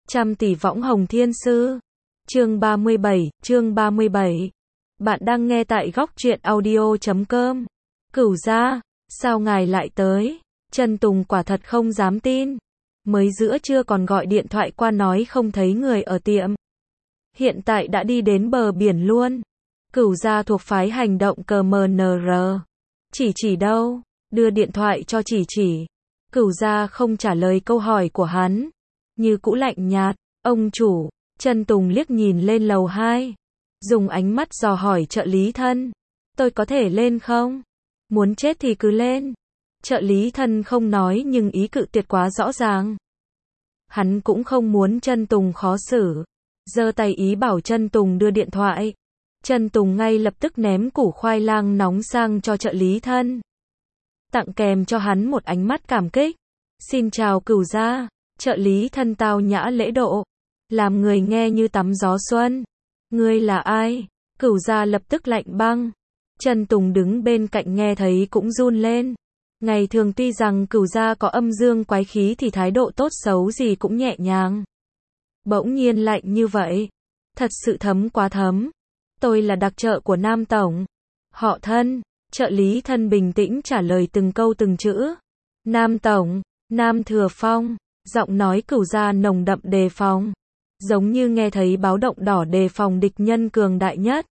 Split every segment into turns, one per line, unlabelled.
Trăm tỷ võng hồng thiên sư. Chương 37. Bạn đang nghe tại góc truyện audio.com. Cửu gia, sao ngài lại tới? Trần Tùng quả thật không dám tin. Mới giữa trưa còn gọi điện thoại qua nói không thấy người ở tiệm. Hiện tại đã đi đến bờ biển luôn. Cửu gia thuộc phái hành động CMNR. Chỉ đâu? Đưa điện thoại cho chỉ. Cửu gia không trả lời câu hỏi của hắn. Như cũ lạnh nhạt. Ông chủ. Trần Tùng liếc nhìn lên lầu 2. Dùng ánh mắt dò hỏi trợ lý thân. Tôi có thể lên không? Muốn chết thì cứ lên. Trợ lý thân không nói nhưng ý cự tuyệt quá rõ ràng. Hắn cũng không muốn Trần Tùng khó xử. Giơ tay ý bảo Trần Tùng đưa điện thoại. Trần Tùng ngay lập tức ném củ khoai lang nóng sang cho trợ lý thân. Tặng kèm cho hắn một ánh mắt cảm kích. Xin chào cửu gia. Trợ lý thân tao nhã lễ độ. Làm người nghe như tắm gió xuân. Ngươi là ai? Cửu gia lập tức lạnh băng. Trần Tùng đứng bên cạnh nghe thấy cũng run lên. Ngày thường tuy rằng cửu gia có âm dương quái khí thì thái độ tốt xấu gì cũng nhẹ nhàng. Bỗng nhiên lạnh như vậy. Thật sự thấm quá thấm. Tôi là đặc trợ của Nam Tổng. Họ thân. Trợ lý thân bình tĩnh trả lời từng câu từng chữ. Nam Tổng. Nam Thừa Phong. Giọng nói cửu gia nồng đậm đề phòng. Giống như nghe thấy báo động đỏ đề phòng địch nhân cường đại nhất.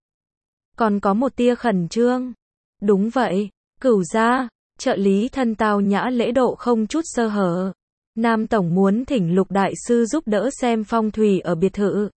Còn có một tia khẩn trương. Đúng vậy. Cửu gia. Trợ lý thân tao nhã lễ độ không chút sơ hở. Nam Tổng muốn thỉnh Lục Đại Sư giúp đỡ xem phong thủy ở biệt thự.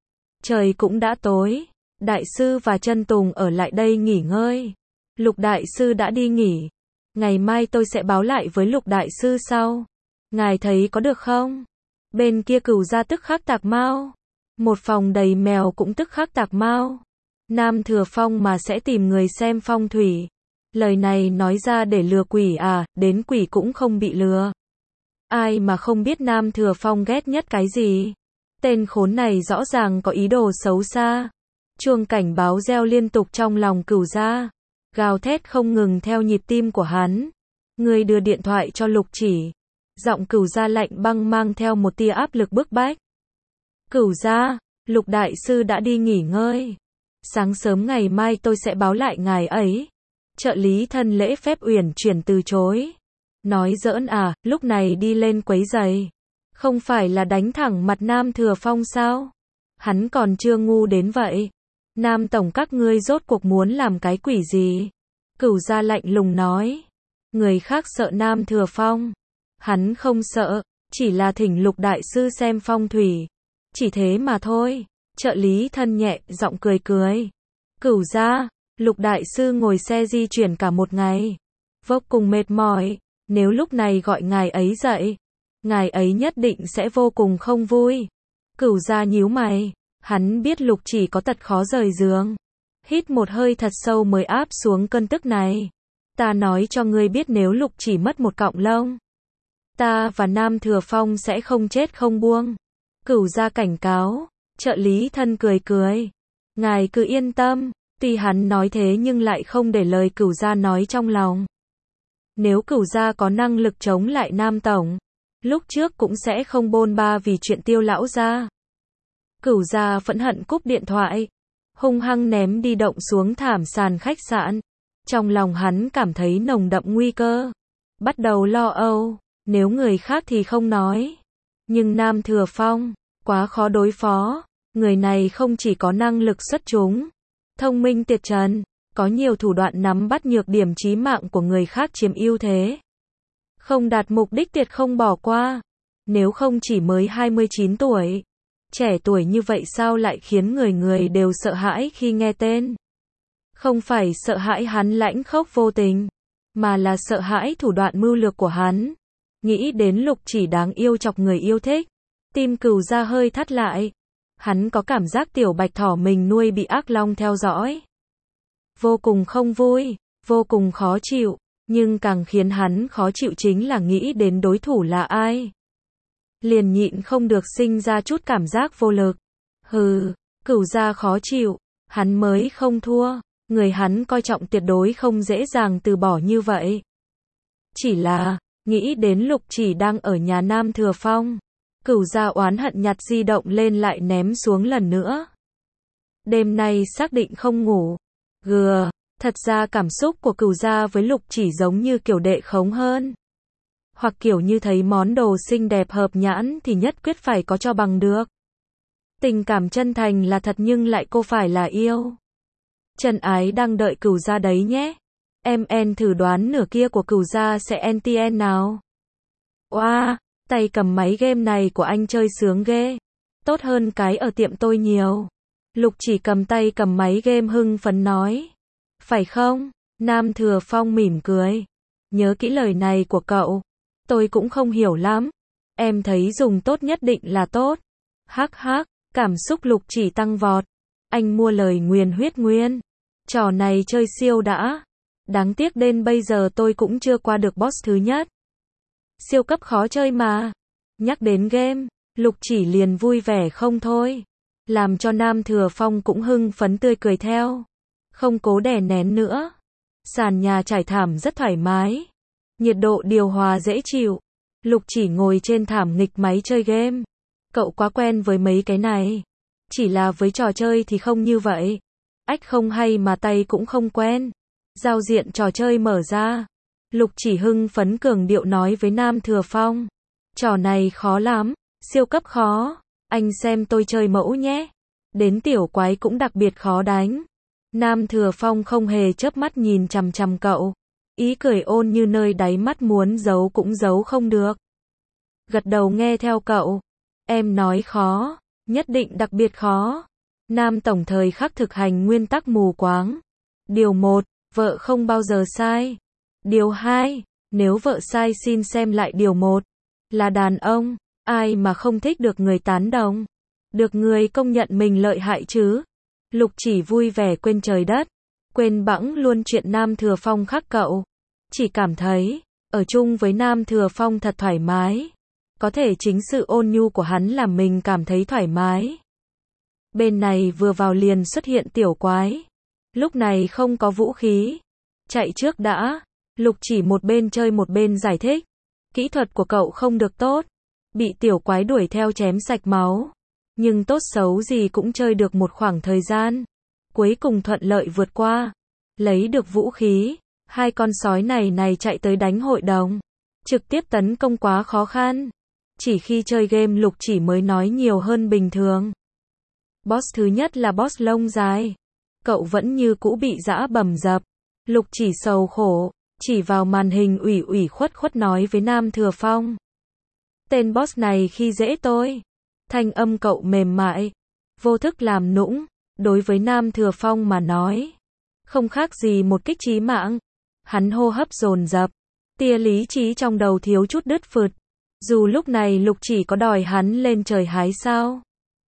Trời cũng đã tối. Đại Sư và Trần Tùng ở lại đây nghỉ ngơi. Lục Đại Sư đã đi nghỉ. Ngày mai tôi sẽ báo lại với Lục Đại Sư sau. Ngài thấy có được không? Bên kia cửu gia tức khắc tạc mau. Một phòng đầy mèo cũng tức khắc tạc mau. Nam Thừa Phong mà sẽ tìm người xem phong thủy. Lời này nói ra để lừa quỷ à, đến quỷ cũng không bị lừa. Ai mà không biết Nam Thừa Phong ghét nhất cái gì? Tên khốn này rõ ràng có ý đồ xấu xa. Chuông cảnh báo reo liên tục trong lòng cửu gia. Gào thét không ngừng theo nhịp tim của hắn. Người đưa điện thoại cho Lục Chỉ. Giọng cửu gia lạnh băng mang theo một tia áp lực bức bách. Cửu gia, Lục Đại Sư đã đi nghỉ ngơi. Sáng sớm ngày mai tôi sẽ báo lại ngài ấy. Trợ lý thân lễ phép uyển chuyển từ chối. Nói giỡn à, lúc này đi lên quấy giày. Không phải là đánh thẳng mặt Nam Thừa Phong sao? Hắn còn chưa ngu đến vậy. Nam Tổng các ngươi rốt cuộc muốn làm cái quỷ gì? Cửu gia lạnh lùng nói. Người khác sợ Nam Thừa Phong. Hắn không sợ, chỉ là thỉnh Lục Đại Sư xem phong thủy. Chỉ thế mà thôi. Trợ lý thân nhẹ, giọng cười. Cửu gia, Lục Đại Sư ngồi xe di chuyển cả một ngày. Vô cùng mệt mỏi, nếu lúc này gọi ngài ấy dậy, ngài ấy nhất định sẽ vô cùng không vui. Cửu gia nhíu mày, hắn biết Lục Chỉ có tật khó rời giường. Hít một hơi thật sâu mới áp xuống cơn tức này. Ta nói cho ngươi biết nếu Lục Chỉ mất một cọng lông, ta và Nam Thừa Phong sẽ không chết không buông. Cửu gia cảnh cáo. Trợ lý thân cười. Ngài cứ yên tâm. Tuy hắn nói thế nhưng lại không để lời cửu gia nói trong lòng. Nếu cửu gia có năng lực chống lại Nam Tổng, lúc trước cũng sẽ không bôn ba vì chuyện Tiêu lão gia. Cửu gia phẫn hận cúp điện thoại, hung hăng ném di động xuống thảm sàn khách sạn. Trong lòng hắn cảm thấy nồng đậm nguy cơ. Bắt đầu lo âu, nếu người khác thì không nói. Nhưng Nam Thừa Phong, quá khó đối phó. Người này không chỉ có năng lực xuất chúng, thông minh tuyệt trần, có nhiều thủ đoạn nắm bắt nhược điểm chí mạng của người khác chiếm ưu thế. Không đạt mục đích tuyệt không bỏ qua. Nếu không chỉ mới 29 tuổi. Trẻ tuổi như vậy sao lại khiến người đều sợ hãi khi nghe tên. Không phải sợ hãi hắn lãnh khốc vô tình, mà là sợ hãi thủ đoạn mưu lược của hắn. Nghĩ đến Lục Chỉ đáng yêu chọc người yêu thích. Tim cửu gia hơi thắt lại. Hắn có cảm giác tiểu bạch thỏ mình nuôi bị ác long theo dõi. Vô cùng không vui, vô cùng khó chịu, nhưng càng khiến hắn khó chịu chính là nghĩ đến đối thủ là ai. Liền nhịn không được sinh ra chút cảm giác vô lực. Hừ, cửu gia khó chịu, hắn mới không thua, người hắn coi trọng tuyệt đối không dễ dàng từ bỏ như vậy. Chỉ là, nghĩ đến Lục Chỉ đang ở nhà Nam Thừa Phong. Cửu Gia oán hận nhặt di động lên lại ném xuống lần nữa. Đêm nay xác định không ngủ. Thật ra cảm xúc của Cửu Gia với Lục Chỉ giống như kiểu đệ khống hơn. Hoặc kiểu như thấy món đồ xinh đẹp hợp nhãn thì nhất quyết phải có cho bằng được. Tình cảm chân thành là thật nhưng lại cô phải là yêu. Trần Ái đang đợi Cửu Gia đấy nhé. Em thử đoán nửa kia của Cửu Gia sẽ NTN nào. Oa, tay cầm máy game này của anh chơi sướng ghê. Tốt hơn cái ở tiệm tôi nhiều. Lục Chỉ cầm tay cầm máy game hưng phấn nói. Phải không? Nam Thừa Phong mỉm cười. Nhớ kỹ lời này của cậu. Tôi cũng không hiểu lắm. Em thấy dùng tốt nhất định là tốt. Hắc hắc, cảm xúc Lục Chỉ tăng vọt. Anh mua lời nguyền huyết nguyên. Trò này chơi siêu đã. Đáng tiếc đến bây giờ tôi cũng chưa qua được boss thứ nhất. Siêu cấp khó chơi mà. Nhắc đến game, Lục Chỉ liền vui vẻ không thôi. Làm cho Nam Thừa Phong cũng hưng phấn tươi cười theo. Không cố đè nén nữa. Sàn nhà trải thảm rất thoải mái. Nhiệt độ điều hòa dễ chịu. Lục Chỉ ngồi trên thảm nghịch máy chơi game. Cậu quá quen với mấy cái này. Chỉ là với trò chơi thì không như vậy. Ách không hay mà tay cũng không quen. Giao diện trò chơi mở ra. Lục Chỉ hưng phấn cường điệu nói với Nam Thừa Phong. Trò này khó lắm, siêu cấp khó. Anh xem tôi chơi mẫu nhé. Đến tiểu quái cũng đặc biệt khó đánh. Nam Thừa Phong không hề chớp mắt nhìn chằm chằm cậu. Ý cười ôn như nơi đáy mắt muốn giấu cũng giấu không được. Gật đầu nghe theo cậu. Em nói khó, nhất định đặc biệt khó. Nam tổng thời khắc thực hành nguyên tắc mù quáng. Điều 1, vợ không bao giờ sai. Điều 2, nếu vợ sai xin xem lại điều 1. Là đàn ông, ai mà không thích được người tán đồng. Được người công nhận mình lợi hại chứ. Lục Chỉ vui vẻ quên trời đất. Quên bẵng luôn chuyện Nam Thừa Phong khắc cậu. Chỉ cảm thấy, ở chung với Nam Thừa Phong thật thoải mái. Có thể chính sự ôn nhu của hắn làm mình cảm thấy thoải mái. Bên này vừa vào liền xuất hiện tiểu quái. Lúc này không có vũ khí. Chạy trước đã. Lục Chỉ một bên chơi một bên giải thích. Kỹ thuật của cậu không được tốt. Bị tiểu quái đuổi theo chém sạch máu. Nhưng tốt xấu gì cũng chơi được một khoảng thời gian. Cuối cùng thuận lợi vượt qua. Lấy được vũ khí. Hai con sói này chạy tới đánh hội đồng. Trực tiếp tấn công quá khó khăn. Chỉ khi chơi game Lục Chỉ mới nói nhiều hơn bình thường. Boss thứ nhất là boss lông dài. Cậu vẫn như cũ bị dã bầm dập. Lục Chỉ sầu khổ. Chỉ vào màn hình ủy khuất nói với Nam Thừa Phong. Tên boss này khi dễ tôi. Thanh âm cậu mềm mại. Vô thức làm nũng. Đối với Nam Thừa Phong mà nói. Không khác gì một kích chí mạng. Hắn hô hấp dồn dập. Tia lý trí trong đầu thiếu chút đứt phượt. Dù lúc này Lục Chỉ có đòi hắn lên trời hái sao.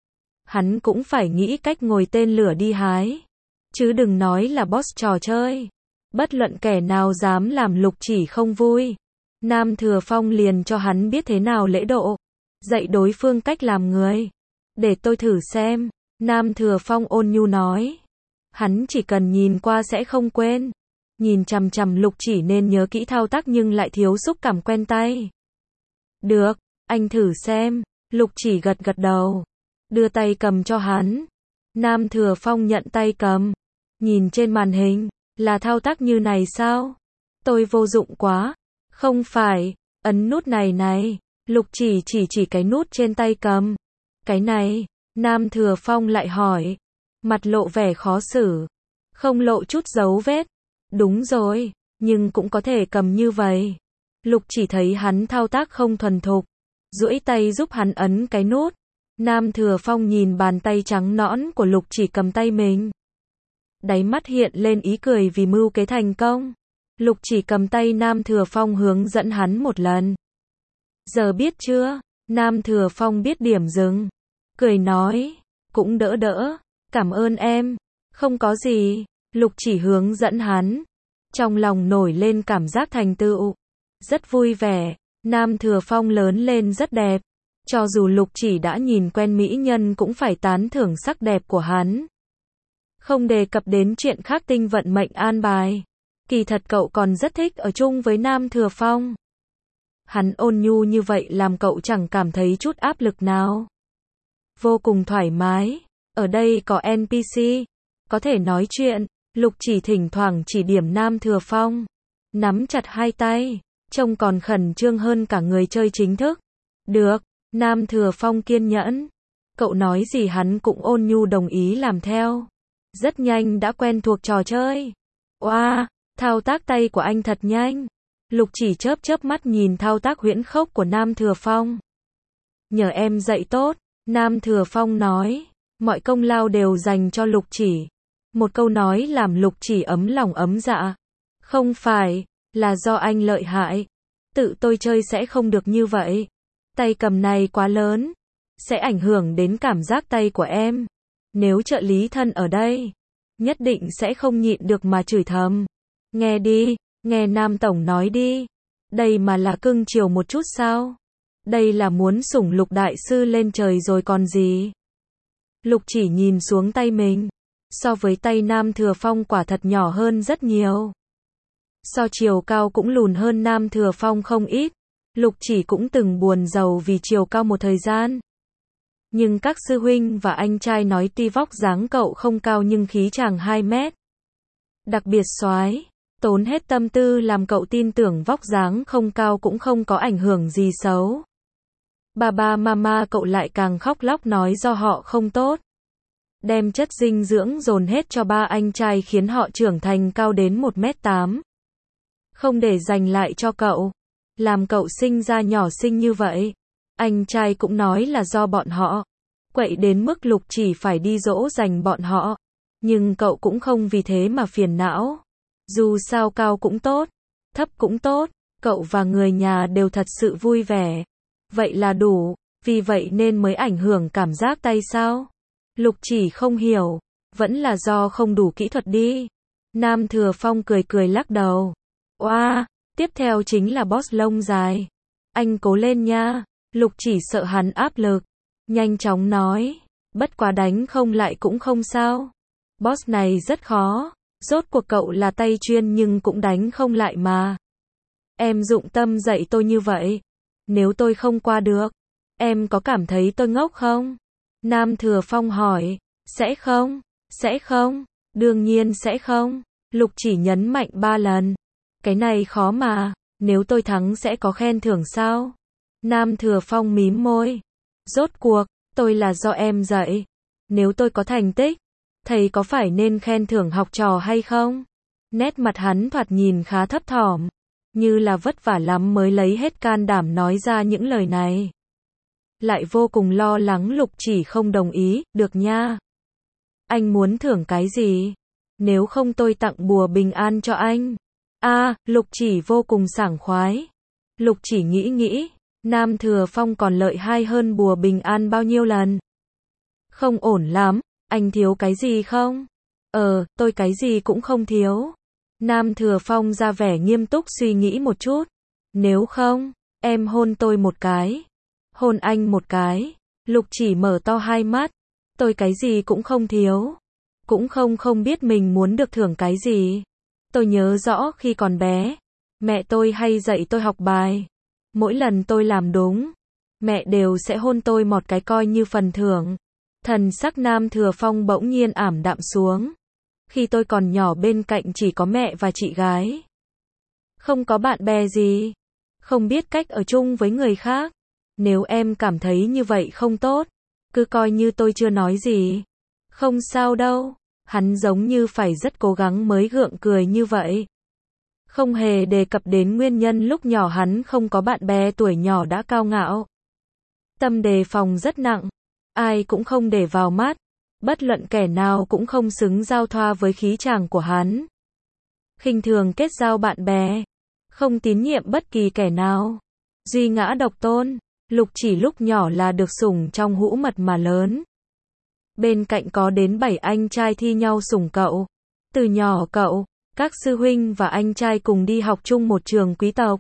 Hắn cũng phải nghĩ cách ngồi tên lửa đi hái. Chứ đừng nói là boss trò chơi. Bất luận kẻ nào dám làm Lục Chỉ không vui. Nam Thừa Phong liền cho hắn biết thế nào lễ độ. Dạy đối phương cách làm người. Để tôi thử xem. Nam Thừa Phong ôn nhu nói. Hắn chỉ cần nhìn qua sẽ không quên. Nhìn chằm chằm Lục Chỉ nên nhớ kỹ thao tác nhưng lại thiếu xúc cảm quen tay. Được, anh thử xem. Lục Chỉ gật đầu. Đưa tay cầm cho hắn. Nam Thừa Phong nhận tay cầm. Nhìn trên màn hình. Là thao tác như này sao? Tôi vô dụng quá. Không phải. Ấn nút này. Lục chỉ cái nút trên tay cầm. Cái này. Nam Thừa Phong lại hỏi. Mặt lộ vẻ khó xử. Không lộ chút dấu vết. Đúng rồi. Nhưng cũng có thể cầm như vậy. Lục Chỉ thấy hắn thao tác không thuần thục. Duỗi tay giúp hắn ấn cái nút. Nam Thừa Phong nhìn bàn tay trắng nõn của Lục Chỉ cầm tay mình. Đáy mắt hiện lên ý cười vì mưu kế thành công. Lục Chỉ cầm tay Nam Thừa Phong hướng dẫn hắn một lần. Giờ biết chưa? Nam Thừa Phong biết điểm dừng. Cười nói. Cũng đỡ. Cảm ơn em. Không có gì. Lục Chỉ hướng dẫn hắn. Trong lòng nổi lên cảm giác thành tựu. Rất vui vẻ. Nam Thừa Phong lớn lên rất đẹp. Cho dù Lục Chỉ đã nhìn quen mỹ nhân cũng phải tán thưởng sắc đẹp của hắn. Không đề cập đến chuyện khác tinh vận mệnh an bài. Kỳ thật cậu còn rất thích ở chung với Nam Thừa Phong. Hắn ôn nhu như vậy làm cậu chẳng cảm thấy chút áp lực nào. Vô cùng thoải mái. Ở đây có NPC, có thể nói chuyện. Lục Chỉ thỉnh thoảng chỉ điểm Nam Thừa Phong. Nắm chặt hai tay, trông còn khẩn trương hơn cả người chơi chính thức. Được, Nam Thừa Phong kiên nhẫn. Cậu nói gì hắn cũng ôn nhu đồng ý làm theo. Rất nhanh đã quen thuộc trò chơi. Oa, thao tác tay của anh thật nhanh. Lục Chỉ chớp chớp mắt nhìn thao tác huyễn khốc của Nam Thừa Phong. Nhờ em dạy tốt, Nam Thừa Phong nói. Mọi công lao đều dành cho Lục Chỉ. Một câu nói làm Lục Chỉ ấm lòng ấm dạ. Không phải, là do anh lợi hại. Tự tôi chơi sẽ không được như vậy. Tay cầm này quá lớn. Sẽ ảnh hưởng đến cảm giác tay của em. Nếu trợ lý thân ở đây, nhất định sẽ không nhịn được mà chửi thầm. Nghe đi, nghe Nam Tổng nói đi. Đây mà là cưng chiều một chút sao? Đây là muốn sủng Lục Đại Sư lên trời rồi còn gì? Lục Chỉ nhìn xuống tay mình. So với tay Nam Thừa Phong quả thật nhỏ hơn rất nhiều. So chiều cao cũng lùn hơn Nam Thừa Phong không ít. Lục Chỉ cũng từng buồn rầu vì chiều cao một thời gian. Nhưng các sư huynh và anh trai nói tuy vóc dáng cậu không cao nhưng khí chàng 2 mét. Đặc biệt soái, tốn hết tâm tư làm cậu tin tưởng vóc dáng không cao cũng không có ảnh hưởng gì xấu. Ba mama cậu lại càng khóc lóc nói do họ không tốt. Đem chất dinh dưỡng dồn hết cho ba anh trai khiến họ trưởng thành cao đến 1m8. Không để dành lại cho cậu. Làm cậu sinh ra nhỏ xinh như vậy. Anh trai cũng nói là do bọn họ. Quậy đến mức Lục Chỉ phải đi dỗ dành bọn họ. Nhưng cậu cũng không vì thế mà phiền não. Dù sao cao cũng tốt, thấp cũng tốt, cậu và người nhà đều thật sự vui vẻ. Vậy là đủ, vì vậy nên mới ảnh hưởng cảm giác tay sao? Lục Chỉ không hiểu, vẫn là do không đủ kỹ thuật đi. Nam Thừa Phong cười cười lắc đầu. Oa, tiếp theo chính là boss lông dài. Anh cố lên nha. Lục Chỉ sợ hắn áp lực. Nhanh chóng nói. Bất quá đánh không lại cũng không sao. Boss này rất khó. Rốt cuộc cậu là tay chuyên nhưng cũng đánh không lại mà. Em dụng tâm dạy tôi như vậy. Nếu tôi không qua được, em có cảm thấy tôi ngốc không? Nam Thừa Phong hỏi. Sẽ không? Sẽ không? Đương nhiên sẽ không. Lục Chỉ nhấn mạnh 3 lần. Cái này khó mà. Nếu tôi thắng sẽ có khen thưởng sao? Nam Thừa Phong mím môi. Rốt cuộc, tôi là do em dạy. Nếu tôi có thành tích, thầy có phải nên khen thưởng học trò hay không? Nét mặt hắn thoạt nhìn khá thấp thỏm. Như là vất vả lắm mới lấy hết can đảm nói ra những lời này. Lại vô cùng lo lắng Lục Chỉ không đồng ý. Được nha. Anh muốn thưởng cái gì? Nếu không tôi tặng bùa bình an cho anh. Lục Chỉ vô cùng sảng khoái. Lục Chỉ nghĩ. Nam Thừa Phong còn lợi hại hơn bùa bình an bao nhiêu lần. Không ổn lắm. Anh thiếu cái gì không? Tôi cái gì cũng không thiếu. Nam Thừa Phong ra vẻ nghiêm túc suy nghĩ một chút. Nếu không, em hôn tôi một cái. Hôn anh một cái. Lục Chỉ mở to hai mắt. Tôi cái gì cũng không thiếu. Cũng không biết mình muốn được thưởng cái gì. Tôi nhớ rõ khi còn bé, mẹ tôi hay dạy tôi học bài. Mỗi lần tôi làm đúng, mẹ đều sẽ hôn tôi một cái coi như phần thưởng. Thần sắc Nam Thừa Phong bỗng nhiên ảm đạm xuống. Khi tôi còn nhỏ bên cạnh chỉ có mẹ và chị gái. Không có bạn bè gì. Không biết cách ở chung với người khác. Nếu em cảm thấy như vậy không tốt, cứ coi như tôi chưa nói gì. Không sao đâu. Hắn giống như phải rất cố gắng mới gượng cười như vậy. Không hề đề cập đến nguyên nhân lúc nhỏ hắn không có bạn bè tuổi nhỏ đã cao ngạo. Tâm đề phòng rất nặng. Ai cũng không để vào mắt. Bất luận kẻ nào cũng không xứng giao thoa với khí chàng của hắn. Khinh thường kết giao bạn bè. Không tín nhiệm bất kỳ kẻ nào. Duy ngã độc tôn. Lục Chỉ lúc nhỏ là được sủng trong hũ mật mà lớn. Bên cạnh có đến 7 anh trai thi nhau sủng cậu. Từ nhỏ cậu, các sư huynh và anh trai cùng đi học chung một trường quý tộc.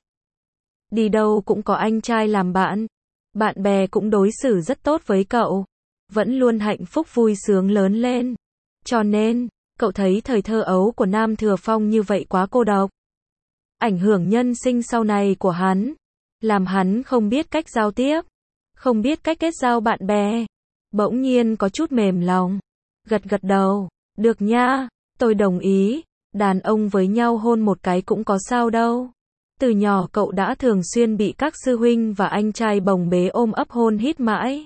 Đi đâu cũng có anh trai làm bạn. Bạn bè cũng đối xử rất tốt với cậu. Vẫn luôn hạnh phúc vui sướng lớn lên. Cho nên, cậu thấy thời thơ ấu của Nam Thừa Phong như vậy quá cô độc. Ảnh hưởng nhân sinh sau này của hắn. làm hắn không biết cách giao tiếp, không biết cách kết giao bạn bè. Bỗng nhiên có chút mềm lòng, gật gật đầu, được nha, tôi đồng ý, đàn ông với nhau hôn một cái cũng có sao đâu. Từ nhỏ cậu đã thường xuyên bị các sư huynh và anh trai bồng bế ôm ấp hôn hít mãi.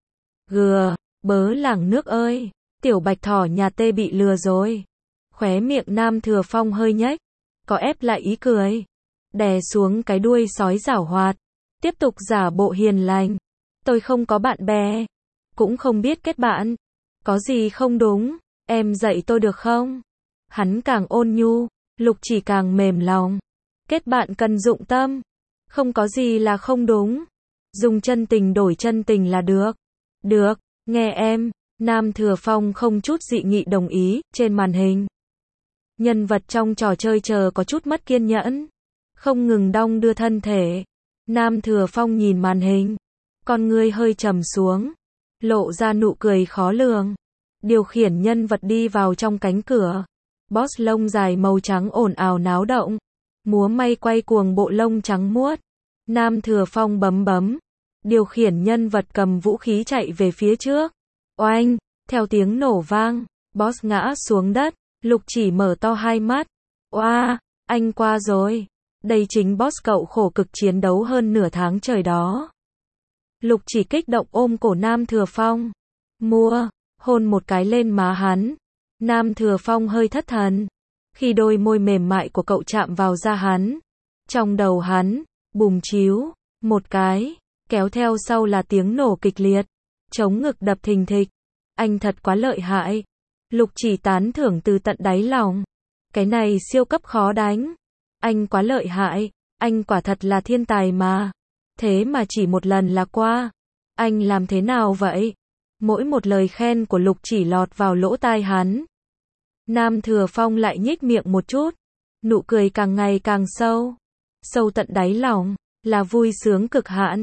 Bớ làng nước ơi, tiểu bạch thỏ nhà tê bị lừa rồi. Khóe miệng Nam Thừa Phong hơi nhếch, có ép lại ý cười, đè xuống cái đuôi sói giảo hoạt, tiếp tục giả bộ hiền lành. Tôi không có bạn bè, cũng không biết kết bạn. Có gì không đúng, em dạy tôi được không? Hắn càng ôn nhu, Lục Chỉ càng mềm lòng. Kết bạn cần dụng tâm, không có gì là không đúng. Dùng chân tình đổi chân tình là được. Được, nghe em. Nam Thừa Phong không chút dị nghị đồng ý. Trên màn hình, nhân vật trong trò chơi chờ có chút mất kiên nhẫn, không ngừng đong đưa thân thể. Nam Thừa Phong nhìn màn hình, con ngươi hơi trầm xuống, lộ ra nụ cười khó lường. Điều khiển nhân vật đi vào trong cánh cửa. Boss lông dài màu trắng ồn ào náo động, múa may quay cuồng bộ lông trắng muốt. Nam Thừa Phong bấm, điều khiển nhân vật cầm vũ khí chạy về phía trước. Oanh, theo tiếng nổ vang, boss ngã xuống đất. Lục Chỉ mở to hai mắt. Oa, anh qua rồi. Đây chính boss cậu khổ cực chiến đấu hơn nửa tháng trời đó. Lục Chỉ kích động ôm cổ Nam Thừa Phong. Hôn một cái lên má hắn. Nam Thừa Phong hơi thất thần, khi đôi môi mềm mại của cậu chạm vào da hắn. Trong đầu hắn, bùm chíu, một cái, kéo theo sau là tiếng nổ kịch liệt. Chống ngực đập thình thịch. Anh thật quá lợi hại. Lục Chỉ tán thưởng từ tận đáy lòng. Cái này siêu cấp khó đánh. Anh quá lợi hại, anh quả thật là thiên tài mà. Thế mà chỉ một lần là qua. Anh làm thế nào vậy? Mỗi một lời khen của Lục Chỉ lọt vào lỗ tai hắn. Nam Thừa Phong lại nhếch miệng một chút, nụ cười càng ngày càng sâu. Sâu tận đáy lòng, là vui sướng cực hạn.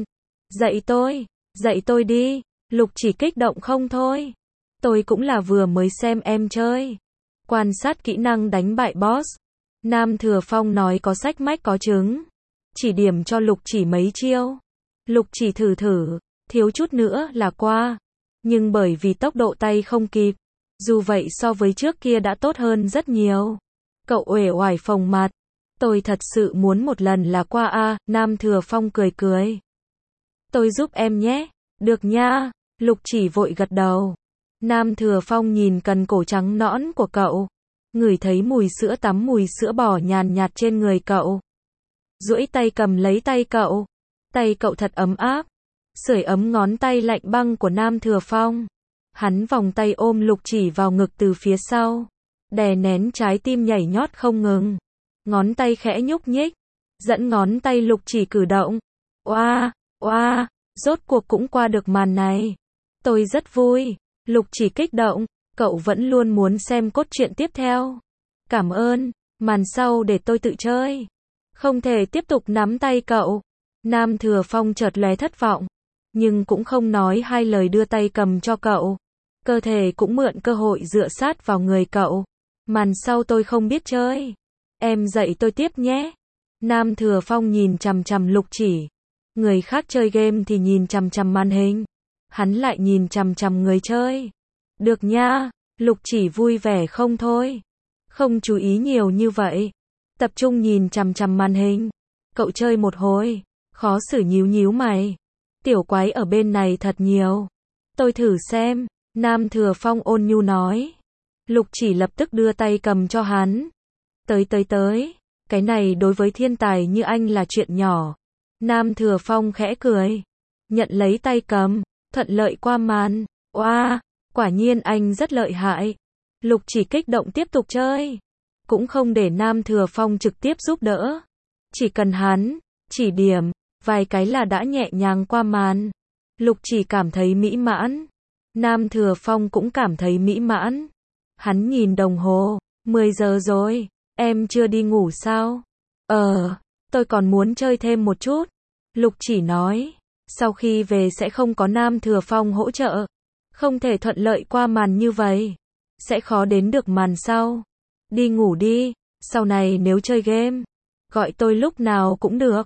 Dạy tôi đi. Lục Chỉ kích động không thôi. Tôi cũng là vừa mới xem em chơi. Quan sát kỹ năng đánh bại boss. Nam Thừa Phong nói có sách mách có chứng. Chỉ điểm cho Lục Chỉ mấy chiêu. Lục Chỉ thử, thiếu chút nữa là qua. Nhưng bởi vì tốc độ tay không kịp. Dù vậy so với trước kia đã tốt hơn rất nhiều. Cậu uể oải phồng mặt. Tôi thật sự muốn một lần là qua a. Nam Thừa Phong cười. Tôi giúp em nhé. Được nha. Lục Chỉ vội gật đầu. Nam Thừa Phong nhìn cần cổ trắng nõn của cậu, ngửi thấy mùi sữa tắm mùi sữa bò nhàn nhạt trên người cậu. Duỗi tay cầm lấy tay cậu. Tay cậu thật ấm áp. Sưởi ấm ngón tay lạnh băng của Nam Thừa Phong. Hắn vòng tay ôm Lục Chỉ vào ngực từ phía sau, đè nén trái tim nhảy nhót không ngừng. Ngón tay khẽ nhúc nhích, dẫn ngón tay Lục Chỉ cử động. Oa, rốt cuộc cũng qua được màn này. Tôi rất vui. Lục Chỉ kích động, cậu vẫn luôn muốn xem cốt truyện tiếp theo. Cảm ơn, màn sau để tôi tự chơi. Không thể tiếp tục nắm tay cậu. Nam Thừa Phong chợt lóe thất vọng, nhưng cũng không nói hai lời đưa tay cầm cho cậu. Cơ thể cũng mượn cơ hội dựa sát vào người cậu. Màn sau tôi không biết chơi. Em dạy tôi tiếp nhé. Nam Thừa Phong nhìn chằm chằm Lục Chỉ. Người khác chơi game thì nhìn chằm chằm màn hình. Hắn lại nhìn chằm chằm người chơi. Được nha. Lục Chỉ vui vẻ không thôi. Không chú ý nhiều như vậy. Tập trung nhìn chằm chằm màn hình. Cậu chơi một hồi. Khó xử nhíu mày. Tiểu quái ở bên này thật nhiều. Tôi thử xem. Nam Thừa Phong ôn nhu nói. Lục Chỉ lập tức đưa tay cầm cho hắn. Tới. Cái này đối với thiên tài như anh là chuyện nhỏ. Nam Thừa Phong khẽ cười. Nhận lấy tay cầm. Thuận lợi qua màn. Oa, quả nhiên anh rất lợi hại. Lục Chỉ kích động tiếp tục chơi. Cũng không để Nam Thừa Phong trực tiếp giúp đỡ. Chỉ cần hắn chỉ điểm vài cái là đã nhẹ nhàng qua màn. Lục Chỉ cảm thấy mỹ mãn. Nam Thừa Phong cũng cảm thấy mỹ mãn. Hắn nhìn đồng hồ. 10 giờ rồi. Em chưa đi ngủ sao? Tôi còn muốn chơi thêm một chút. Lục Chỉ nói. Sau khi về sẽ không có Nam Thừa Phong hỗ trợ. Không thể thuận lợi qua màn như vậy. Sẽ khó đến được màn sau. Đi ngủ đi. Sau này nếu chơi game, gọi tôi lúc nào cũng được.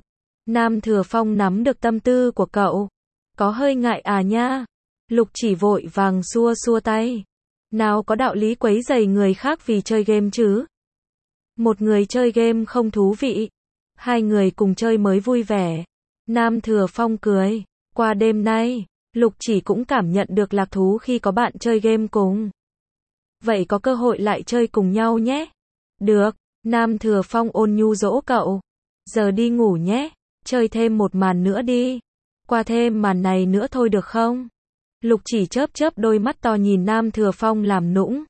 Nam Thừa Phong nắm được tâm tư của cậu. Có hơi ngại à nha. Lục Chỉ vội vàng xua xua tay. Nào có đạo lý quấy rầy người khác vì chơi game chứ. Một người chơi game không thú vị. Hai người cùng chơi mới vui vẻ. Nam Thừa Phong cười. Qua đêm nay, Lục Chỉ cũng cảm nhận được lạc thú khi có bạn chơi game cùng. Vậy có cơ hội lại chơi cùng nhau nhé. Được, Nam Thừa Phong ôn nhu dỗ cậu. Giờ đi ngủ nhé, chơi thêm một màn nữa đi. Qua thêm màn này nữa thôi được không? Lục Chỉ chớp chớp đôi mắt to nhìn Nam Thừa Phong làm nũng.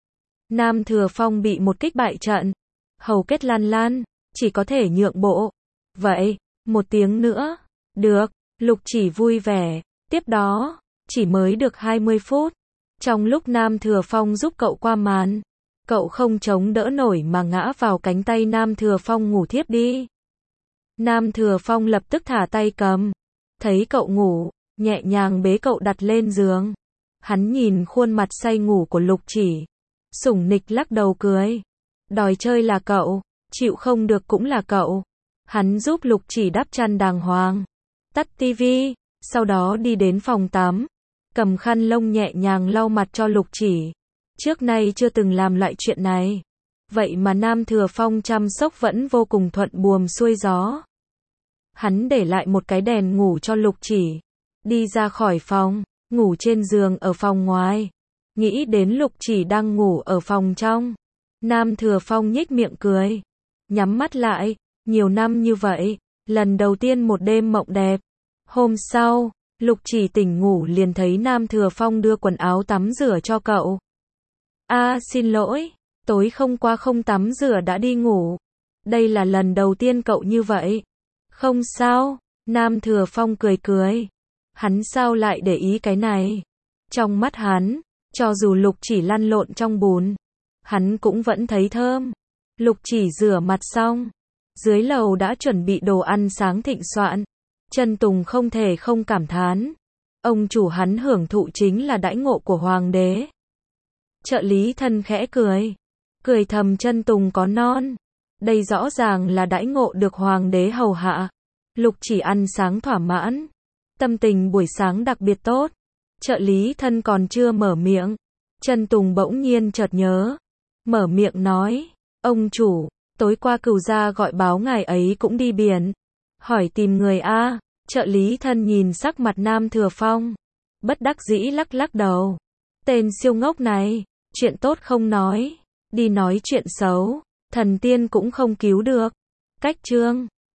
Nam Thừa Phong bị một kích bại trận. Hầu kết lan lan, chỉ có thể nhượng bộ. Vậy, một tiếng nữa. Được, Lục Chỉ vui vẻ. Tiếp đó, chỉ mới được 20 phút. Trong lúc Nam Thừa Phong giúp cậu qua màn, cậu không chống đỡ nổi mà ngã vào cánh tay Nam Thừa Phong ngủ thiếp đi. Nam Thừa Phong lập tức thả tay cầm. Thấy cậu ngủ, nhẹ nhàng bế cậu đặt lên giường. Hắn nhìn khuôn mặt say ngủ của Lục Chỉ. Sủng nịch lắc đầu cười. Đòi chơi là cậu, chịu không được cũng là cậu. Hắn giúp Lục Chỉ đắp chăn đàng hoàng. Tắt tivi, sau đó đi đến phòng tắm. Cầm khăn lông nhẹ nhàng lau mặt cho Lục Chỉ. Trước nay chưa từng làm loại chuyện này. Vậy mà Nam Thừa Phong chăm sóc vẫn vô cùng thuận buồm xuôi gió. Hắn để lại một cái đèn ngủ cho Lục Chỉ. Đi ra khỏi phòng, ngủ trên giường ở phòng ngoài. Nghĩ đến Lục Chỉ đang ngủ ở phòng trong. Nam Thừa Phong nhếch miệng cười. Nhắm mắt lại, nhiều năm như vậy, lần đầu tiên một đêm mộng đẹp. Hôm sau, Lục Chỉ tỉnh ngủ liền thấy Nam Thừa Phong đưa quần áo tắm rửa cho cậu. Xin lỗi, tối hôm qua không tắm rửa đã đi ngủ. Đây là lần đầu tiên cậu như vậy. Không sao, Nam Thừa Phong cười cười. Hắn sao lại để ý cái này? Trong mắt hắn, cho dù Lục Chỉ lăn lộn trong bùn, hắn cũng vẫn thấy thơm. Lục Chỉ rửa mặt xong, dưới lầu đã chuẩn bị đồ ăn sáng thịnh soạn. Trần Tùng không thể không cảm thán. Ông chủ hắn hưởng thụ chính là đãi ngộ của hoàng đế. Trợ lý thân khẽ cười. Cười thầm Trần Tùng có non. Đây rõ ràng là đãi ngộ được hoàng đế hầu hạ. Lục Chỉ ăn sáng thỏa mãn. Tâm tình buổi sáng đặc biệt tốt. Trợ lý thân còn chưa mở miệng. Trần Tùng bỗng nhiên chợt nhớ. Mở miệng nói. Ông chủ, tối qua Cửu gia gọi báo ngài ấy cũng đi biển. Hỏi tìm người a. Trợ lý thân nhìn sắc mặt Nam Thừa Phong. Bất đắc dĩ lắc lắc đầu. Tên siêu ngốc này, chuyện tốt không nói. Đi nói chuyện xấu, thần tiên cũng không cứu được. Cách chương